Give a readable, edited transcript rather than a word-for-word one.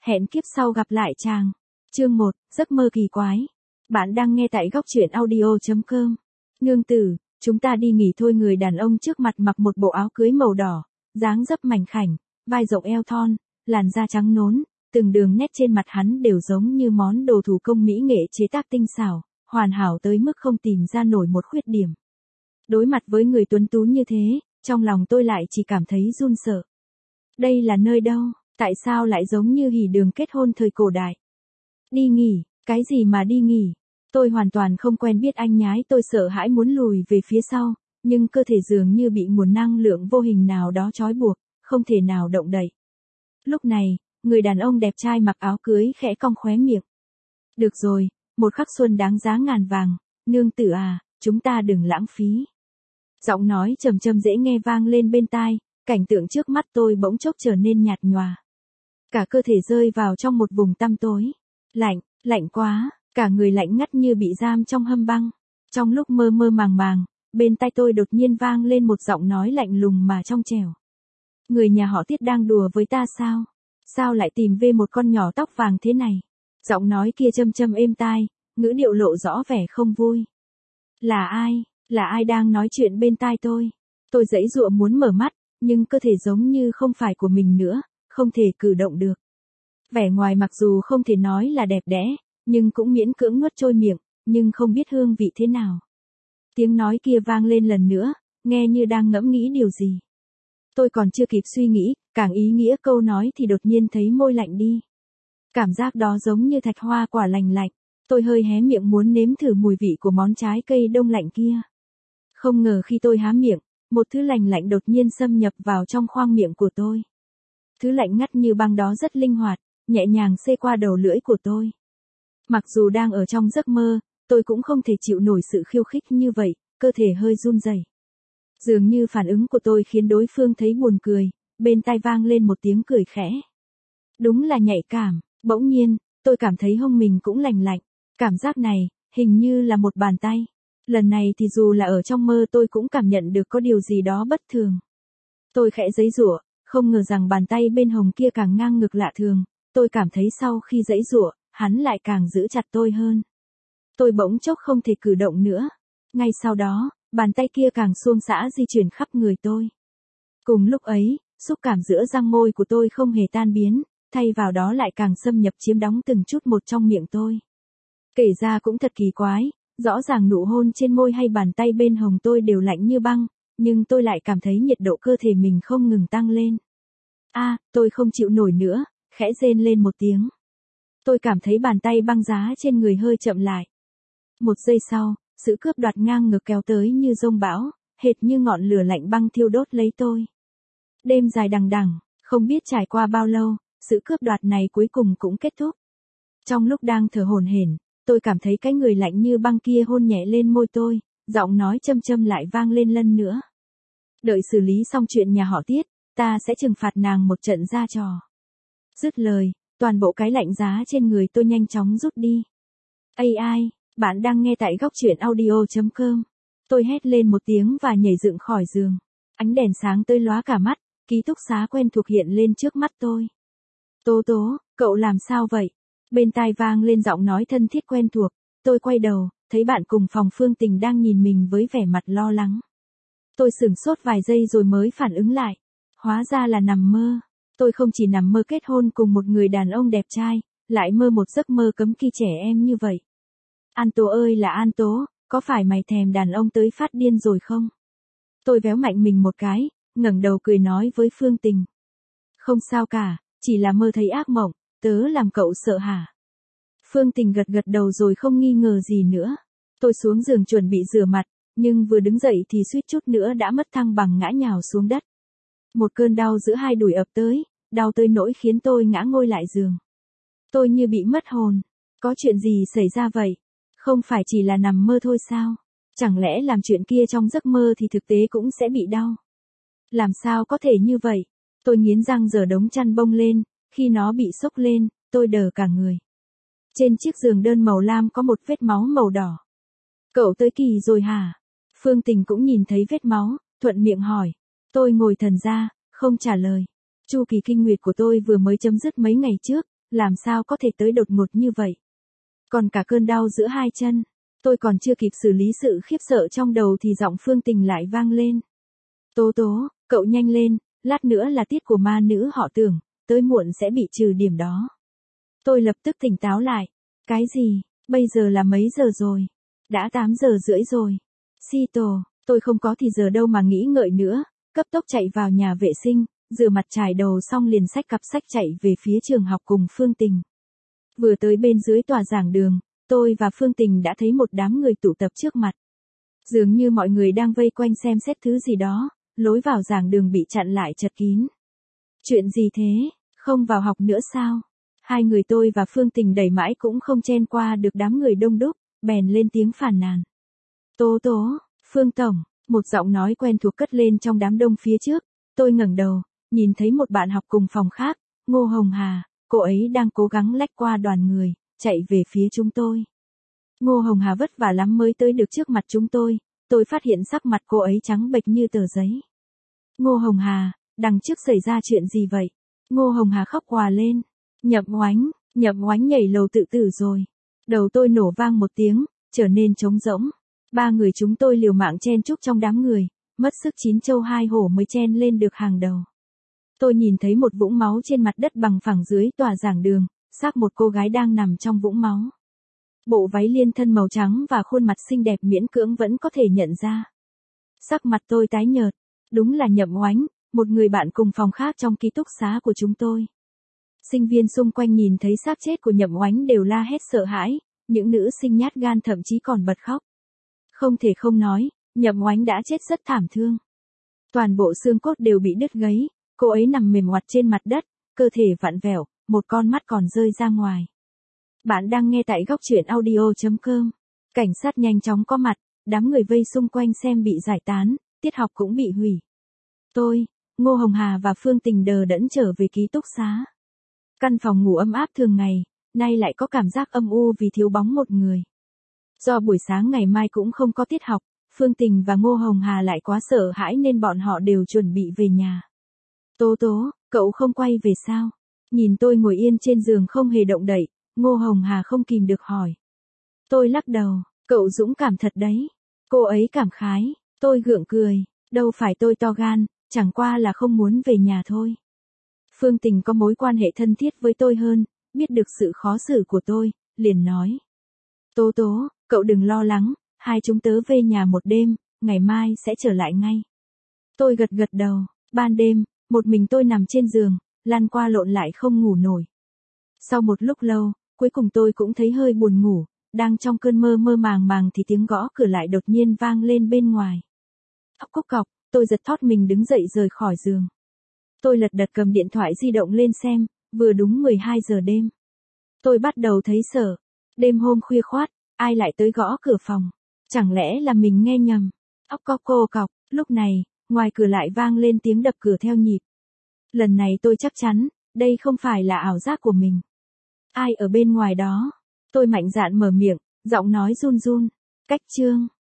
Hẹn kiếp sau gặp lại chàng. Chương 1, giấc mơ kỳ quái. Bạn đang nghe tại góc truyện audio.com. Nương tử, chúng ta đi nghỉ thôi. Người đàn ông trước mặt mặc một bộ áo cưới màu đỏ, dáng dấp mảnh khảnh, vai rộng eo thon, làn da trắng nón, từng đường nét trên mặt hắn đều giống như món đồ thủ công mỹ nghệ chế tác tinh xảo, hoàn hảo tới mức không tìm ra nổi một khuyết điểm. Đối mặt với người tuấn tú như thế, trong lòng tôi lại chỉ cảm thấy run sợ. Đây là nơi đâu? Tại sao lại giống như hỉ đường kết hôn thời cổ đại? Đi nghỉ, cái gì mà đi nghỉ? Tôi hoàn toàn không quen biết anh nhái, tôi sợ hãi muốn lùi về phía sau, nhưng cơ thể dường như bị nguồn năng lượng vô hình nào đó trói buộc, không thể nào động đậy. Lúc này, người đàn ông đẹp trai mặc áo cưới khẽ cong khóe miệng. Được rồi, một khắc xuân đáng giá ngàn vàng, nương tử à, chúng ta đừng lãng phí. Giọng nói trầm trầm dễ nghe vang lên bên tai, cảnh tượng trước mắt tôi bỗng chốc trở nên nhạt nhòa. Cả cơ thể rơi vào trong một vùng tăm tối. Lạnh, lạnh quá, cả người lạnh ngắt như bị giam trong hầm băng. Trong lúc mơ mơ màng màng, bên tai tôi đột nhiên vang lên một giọng nói lạnh lùng mà trong trẻo. Người nhà họ Tiết đang đùa với ta sao? Sao lại tìm về một con nhỏ tóc vàng thế này? Giọng nói kia châm châm êm tai, ngữ điệu lộ rõ vẻ không vui. Là ai? Là ai đang nói chuyện bên tai tôi? Tôi giãy giụa muốn mở mắt, nhưng cơ thể giống như không phải của mình nữa, không thể cử động được. Vẻ ngoài mặc dù không thể nói là đẹp đẽ, nhưng cũng miễn cưỡng nuốt trôi miệng, nhưng không biết hương vị thế nào. Tiếng nói kia vang lên lần nữa, nghe như đang ngẫm nghĩ điều gì. Tôi còn chưa kịp suy nghĩ, càng ý nghĩa câu nói thì đột nhiên thấy môi lạnh đi. Cảm giác đó giống như thạch hoa quả lành lạnh. Tôi hơi hé miệng muốn nếm thử mùi vị của món trái cây đông lạnh kia. Không ngờ khi tôi há miệng, một thứ lạnh lạnh đột nhiên xâm nhập vào trong khoang miệng của tôi. Thứ lạnh ngắt như băng đó rất linh hoạt, nhẹ nhàng xê qua đầu lưỡi của tôi. Mặc dù đang ở trong giấc mơ, tôi cũng không thể chịu nổi sự khiêu khích như vậy, cơ thể hơi run rẩy. Dường như phản ứng của tôi khiến đối phương thấy buồn cười, bên tai vang lên một tiếng cười khẽ. Đúng là nhạy cảm, bỗng nhiên, tôi cảm thấy hông mình cũng lạnh lạnh. Cảm giác này, hình như là một bàn tay. Lần này thì dù là ở trong mơ tôi cũng cảm nhận được có điều gì đó bất thường. Tôi khẽ giãy giụa, không ngờ rằng bàn tay bên hông kia càng ngang ngược lạ thường. Tôi cảm thấy sau khi giãy giụa, hắn lại càng giữ chặt tôi hơn. Tôi bỗng chốc không thể cử động nữa. Ngay sau đó, bàn tay kia càng suông sã di chuyển khắp người tôi. Cùng lúc ấy, xúc cảm giữa răng môi của tôi không hề tan biến, thay vào đó lại càng xâm nhập chiếm đóng từng chút một trong miệng tôi. Kể ra cũng thật kỳ quái, rõ ràng nụ hôn trên môi hay bàn tay bên hông tôi đều lạnh như băng, nhưng tôi lại cảm thấy nhiệt độ cơ thể mình không ngừng tăng lên. Tôi không chịu nổi nữa, khẽ rên lên một tiếng. Tôi cảm thấy bàn tay băng giá trên người hơi chậm lại. Một giây sau, sự cướp đoạt ngang ngược kéo tới như dông bão, hệt như ngọn lửa lạnh băng thiêu đốt lấy tôi. Đêm dài đằng đẵng, không biết trải qua bao lâu, sự cướp đoạt này cuối cùng cũng kết thúc. Trong lúc đang thở hổn hển, tôi cảm thấy cái người lạnh như băng kia hôn nhẹ lên môi tôi, giọng nói châm châm lại vang lên lần nữa. Đợi xử lý xong chuyện nhà họ Tiết, ta sẽ trừng phạt nàng một trận ra trò. Dứt lời, toàn bộ cái lạnh giá trên người tôi nhanh chóng rút đi. Ai, bạn đang nghe tại góc truyện audio.com. Tôi hét lên một tiếng và nhảy dựng khỏi giường. Ánh đèn sáng tươi lóa cả mắt, ký túc xá quen thuộc hiện lên trước mắt tôi. Tố, cậu làm sao vậy? Bên tai vang lên giọng nói thân thiết quen thuộc. Tôi quay đầu, thấy bạn cùng phòng Phương Tình đang nhìn mình với vẻ mặt lo lắng. Tôi sửng sốt vài giây rồi mới phản ứng lại. Hóa ra là nằm mơ. Tôi không chỉ nằm mơ kết hôn cùng một người đàn ông đẹp trai, lại mơ một giấc mơ cấm kỵ trẻ em như vậy. An Tố ơi là An Tố, có phải mày thèm đàn ông tới phát điên rồi không? Tôi véo mạnh mình một cái, ngẩng đầu cười nói với Phương Tình. Không sao cả, chỉ là mơ thấy ác mộng, tớ làm cậu sợ hả? Phương Tình gật gật đầu rồi không nghi ngờ gì nữa. Tôi xuống giường chuẩn bị rửa mặt, nhưng vừa đứng dậy thì suýt chút nữa đã mất thăng bằng ngã nhào xuống đất. Một cơn đau giữa hai đùi ập tới, đau tới nỗi khiến tôi ngã ngồi lại giường. Tôi như bị mất hồn. Có chuyện gì xảy ra vậy? Không phải chỉ là nằm mơ thôi sao? Chẳng lẽ làm chuyện kia trong giấc mơ thì thực tế cũng sẽ bị đau? Làm sao có thể như vậy? Tôi nghiến răng giở đống chăn bông lên, khi nó bị xốc lên, tôi đờ cả người. Trên chiếc giường đơn màu lam có một vết máu màu đỏ. Cậu tới kỳ rồi hả? Phương Tình cũng nhìn thấy vết máu, thuận miệng hỏi. Tôi ngồi thần ra, không trả lời. Chu kỳ kinh nguyệt của tôi vừa mới chấm dứt mấy ngày trước, Làm sao có thể tới đột ngột như vậy? Còn cả cơn đau giữa hai chân. Tôi còn chưa kịp xử lý sự khiếp sợ trong đầu thì giọng Phương Tình lại vang lên. Tố tố, cậu nhanh lên, lát nữa là tiết của ma nữ họ Tưởng, tới muộn sẽ bị trừ điểm đó. Tôi lập tức tỉnh táo lại. Cái gì, bây giờ là mấy giờ rồi? Đã 8 giờ rưỡi rồi. Sito, tôi không có thì giờ đâu mà nghĩ ngợi nữa, cấp tốc chạy vào nhà vệ sinh, rửa mặt chải đầu xong liền xách cặp sách chạy về phía trường học cùng Phương Tình. Vừa tới bên dưới tòa giảng đường, tôi và Phương Tình đã thấy một đám người tụ tập trước mặt. Dường như mọi người đang vây quanh xem xét thứ gì đó, lối vào giảng đường bị chặn lại chật kín. Chuyện gì thế, không vào học nữa sao? Hai người tôi và Phương Tình đẩy mãi cũng không chen qua được đám người đông đúc, bèn lên tiếng phàn nàn. Tố tố, Phương Tổng, một giọng nói quen thuộc cất lên trong đám đông phía trước. Tôi ngẩng đầu, nhìn thấy một bạn học cùng phòng khác, Ngô Hồng Hà, cô ấy đang cố gắng lách qua đoàn người, chạy về phía chúng tôi. Ngô Hồng Hà vất vả lắm mới tới được trước mặt chúng tôi phát hiện sắc mặt cô ấy trắng bệch như tờ giấy. Ngô Hồng Hà, đằng trước xảy ra chuyện gì vậy? Ngô Hồng Hà khóc òa lên. Nhậm Oánh nhảy lầu tự tử rồi. Đầu tôi nổ vang một tiếng, trở nên trống rỗng. Ba người chúng tôi liều mạng chen chúc trong đám người, mất sức chín châu hai hổ mới chen lên được hàng đầu. Tôi nhìn thấy một vũng máu trên mặt đất bằng phẳng dưới tòa giảng đường, xác một cô gái đang nằm trong vũng máu. Bộ váy liên thân màu trắng và khuôn mặt xinh đẹp miễn cưỡng vẫn có thể nhận ra. Sắc mặt tôi tái nhợt, đúng là Nhậm Oánh, một người bạn cùng phòng khác trong ký túc xá của chúng tôi. Sinh viên xung quanh nhìn thấy xác chết của Nhậm Oánh đều la hét sợ hãi, những nữ sinh nhát gan thậm chí còn bật khóc. Không thể không nói, Nhậm Oánh đã chết rất thảm thương. Toàn bộ xương cốt đều bị đứt gãy, cô ấy nằm mềm oặt trên mặt đất, cơ thể vặn vẹo, một con mắt còn rơi ra ngoài. Bạn đang nghe tại góc truyện audio.com. Cảnh sát nhanh chóng có mặt, đám người vây xung quanh xem bị giải tán, tiết học cũng bị hủy. Tôi, Ngô Hồng Hà và Phương Tình đờ đẫn trở về ký túc xá. Căn phòng ngủ ấm áp thường ngày, nay lại có cảm giác âm u vì thiếu bóng một người. Do buổi sáng ngày mai cũng không có tiết học, Phương Tình và Ngô Hồng Hà lại quá sợ hãi nên bọn họ đều chuẩn bị về nhà. Tố tố, cậu không quay về sao? Nhìn tôi ngồi yên trên giường không hề động đậy, Ngô Hồng Hà không kìm được hỏi. Tôi lắc đầu, cậu dũng cảm thật đấy. Cô ấy cảm khái, tôi gượng cười, đâu phải tôi to gan, chẳng qua là không muốn về nhà thôi. Phương Tình có mối quan hệ thân thiết với tôi hơn, biết được sự khó xử của tôi, liền nói. Tố tố, cậu đừng lo lắng, hai chúng tớ về nhà một đêm, ngày mai sẽ trở lại ngay. Tôi gật gật đầu, ban đêm, một mình tôi nằm trên giường, lăn qua lộn lại không ngủ nổi. Sau một lúc lâu, cuối cùng tôi cũng thấy hơi buồn ngủ, đang trong cơn mơ mơ màng màng thì tiếng gõ cửa lại đột nhiên vang lên bên ngoài. Cốc cốc cọc, tôi giật thót mình đứng dậy rời khỏi giường. Tôi lật đật cầm điện thoại di động lên xem, vừa đúng 12 giờ đêm. Tôi bắt đầu thấy sợ. Đêm hôm khuya khoát, ai lại tới gõ cửa phòng? Chẳng lẽ là mình nghe nhầm? Ốc cốc cô cọc, lúc này, ngoài cửa lại vang lên tiếng đập cửa theo nhịp. Lần này tôi chắc chắn, đây không phải là ảo giác của mình. Ai ở bên ngoài đó? Tôi mạnh dạn mở miệng, giọng nói run run. Cách chương.